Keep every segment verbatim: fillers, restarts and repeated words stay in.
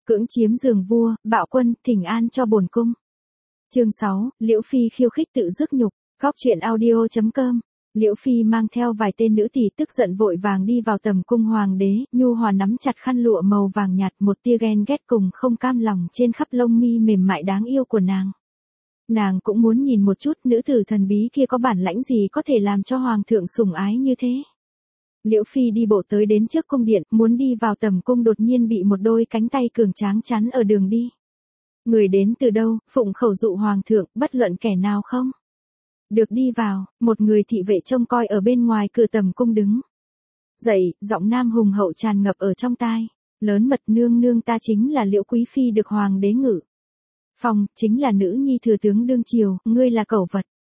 Cưỡng chiếm giường vua, bạo quân, thỉnh an cho bổn cung. Chương sáu, Liễu Phi khiêu khích tự dứt nhục, góc truyện audio chấm com. Liễu Phi mang theo vài tên nữ tỳ tức giận vội vàng đi vào tầm cung hoàng đế, nhu hòa nắm chặt khăn lụa màu vàng nhạt, một tia ghen ghét cùng không cam lòng trên khắp lông mi mềm mại đáng yêu của nàng. Nàng cũng muốn nhìn một chút nữ tử thần bí kia có bản lãnh gì có thể làm cho hoàng thượng sủng ái như thế. Liễu Phi đi bộ tới đến trước cung điện, muốn đi vào tầm cung đột nhiên bị một đôi cánh tay cường tráng chắn ở đường đi. Người đến từ đâu, phụng khẩu dụ hoàng thượng, bất luận kẻ nào không? Được đi vào, một người thị vệ trông coi ở bên ngoài cửa tầm cung đứng. Dậy, giọng nam hùng hậu tràn ngập ở trong tai. Lớn mật nương nương ta chính là Liễu Quý Phi được hoàng đế ngự phòng, chính là nữ nhi thừa tướng đương triều, ngươi là cẩu vật.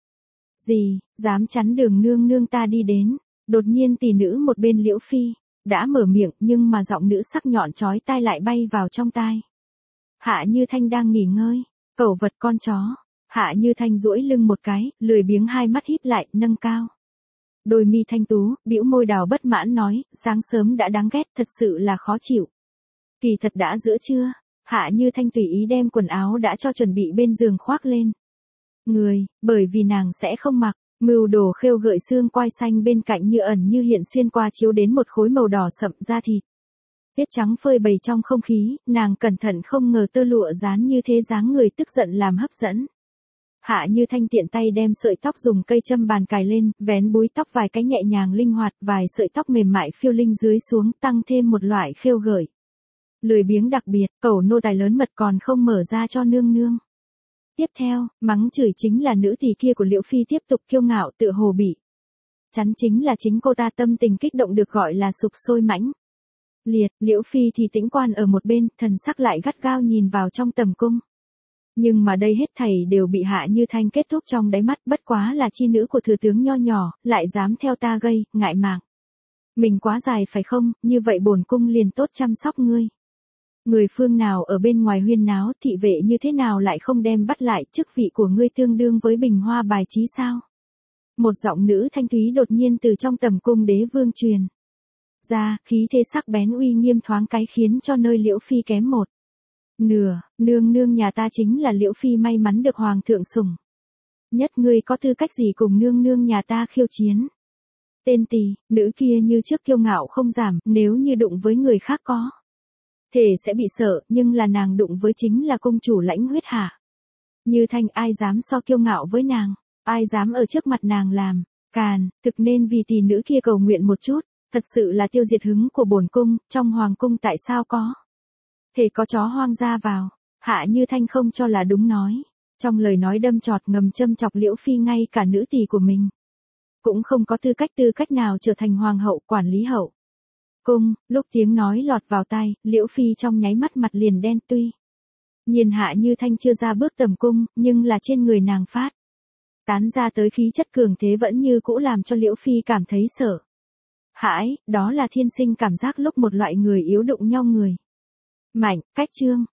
Gì, dám chắn đường nương nương ta đi đến. Đột nhiên tỷ nữ một bên Liễu Phi, đã mở miệng nhưng mà giọng nữ sắc nhọn chói tai lại bay vào trong tai. Hạ Như Thanh đang nghỉ ngơi, cẩu vật con chó. Hạ Như Thanh duỗi lưng một cái, lười biếng hai mắt híp lại, nâng cao. Đôi mi thanh tú, bĩu môi đào bất mãn nói, sáng sớm đã đáng ghét, thật sự là khó chịu. Kỳ thật đã giữa trưa, Hạ Như Thanh tùy ý đem quần áo đã cho chuẩn bị bên giường khoác lên. Người, bởi vì nàng sẽ không mặc, mưu đồ khêu gợi xương quai xanh bên cạnh như ẩn như hiện xuyên qua chiếu đến một khối màu đỏ sậm da thịt. Tiết trắng phơi bày trong không khí, nàng cẩn thận không ngờ tơ lụa dán như thế dáng người tức giận làm hấp dẫn. Hạ Như Thanh tiện tay đem sợi tóc dùng cây châm bàn cài lên, vén búi tóc vài cái nhẹ nhàng linh hoạt, vài sợi tóc mềm mại phiêu linh dưới xuống, tăng thêm một loại khêu gợi. Lười biếng đặc biệt, cẩu nô tài lớn mật còn không mở ra cho nương nương. Tiếp theo, mắng chửi chính là nữ tỳ kia của Liễu Phi tiếp tục kiêu ngạo tự hồ bỉ. Chắn chính là chính cô ta tâm tình kích động được gọi là sục sôi mãnh liệt, Liễu Phi thì tĩnh quan ở một bên, thần sắc lại gắt gao nhìn vào trong tầm cung. Nhưng mà đây hết thảy đều bị Hạ Như Thanh kết thúc trong đáy mắt, bất quá là chi nữ của thừa tướng nho nhỏ, lại dám theo ta gây, ngại mạng. Mình quá dài phải không, như vậy bổn cung liền tốt chăm sóc ngươi. Người phương nào ở bên ngoài huyên náo, thị vệ như thế nào lại không đem bắt lại, chức vị của ngươi tương đương với bình hoa bài trí sao? Một giọng nữ thanh thúy đột nhiên từ trong tầm cung đế vương truyền ra, khí thế sắc bén uy nghiêm thoáng cái khiến cho nơi Liễu Phi kém một nửa, nương nương nhà ta chính là Liễu Phi may mắn được hoàng thượng sủng. Nhất ngươi có tư cách gì cùng nương nương nhà ta khiêu chiến? Tên tỳ, nữ kia như trước kiêu ngạo không giảm, nếu như đụng với người khác có thể sẽ bị sợ, nhưng là nàng đụng với chính là công chủ lãnh huyết Hạ Như Thanh, ai dám so kiêu ngạo với nàng, ai dám ở trước mặt nàng làm càn, thực nên vì tỷ nữ kia cầu nguyện một chút, thật sự là tiêu diệt hứng của bổn cung, trong hoàng cung tại sao có thể có chó hoang ra vào. Hạ Như Thanh không cho là đúng nói, trong lời nói đâm chọt ngầm châm chọc Liễu Phi ngay cả nữ tỳ của mình cũng không có tư cách tư cách nào trở thành hoàng hậu quản lý hậu cung. Lúc tiếng nói lọt vào tai, Liễu Phi trong nháy mắt mặt liền đen tuy nhiên Hạ Như Thanh chưa ra bước tầm cung, nhưng là trên người nàng phát tán ra tới khí chất cường thế vẫn như cũ làm cho Liễu Phi cảm thấy sợ hãi, đó là thiên sinh cảm giác lúc một loại người yếu đụng nhau người mạnh, cách trương,